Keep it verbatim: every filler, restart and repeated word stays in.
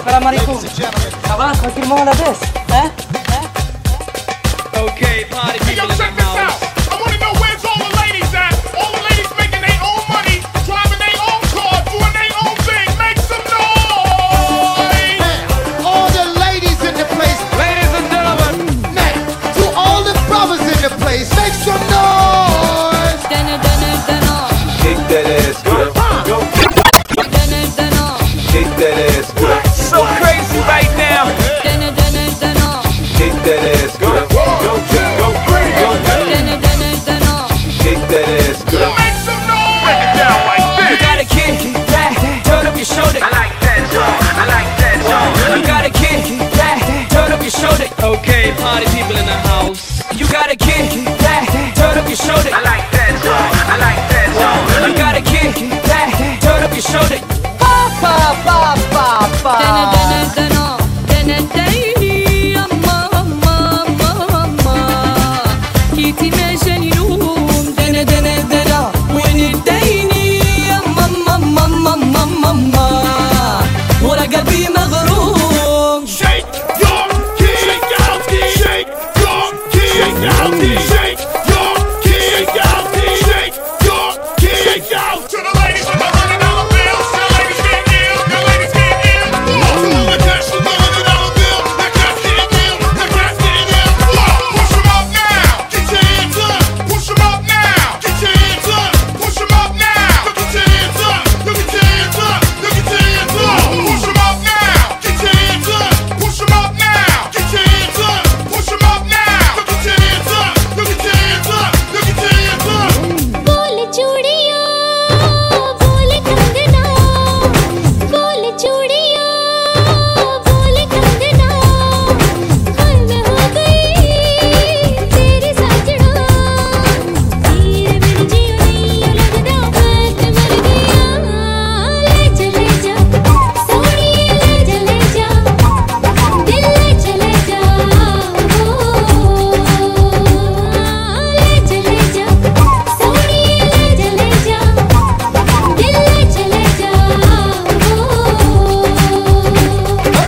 السلام عليكم. خلاص فاكر مولا بس ها؟ Okay, party Hey, yo, people in check the this out. house. I want to know where's all the ladies at? All the ladies making their own money, driving their own car, doing their own thing. Make some noise. All the ladies in the place, Ladies and gentlemen, man, to all the brothers in the place, make some noise. Dene dene dene, Shake that ass, girl. Go. dene dene, Shake that ass, girl. so crazy right now. dene dene dene, Shake that ass, girl. Go, go, go, go. dene dene dene. Shake that ass, girl. Make some noise. Break it down like You this. got a kid, that, turn up your shoulder. I like that song. I like that song. You got a kid, that, turn up your shoulder. Okay, party people in the house. You got a kid, that, turn up your shoulder. I like that song. I like that song. You got a kid, that, turn up your shoulder. Dene dene dene, dene dene, amma amma amma amma. Kiti mejenilum, dene dene dene, وين الديني amma amma amma amma amma. ورا قلبي مغروم. Shake your kid. Shake out kid. Shake your kid. Shake out kid. Shake your kid. Shake out kid. Shake your kid. Shake out.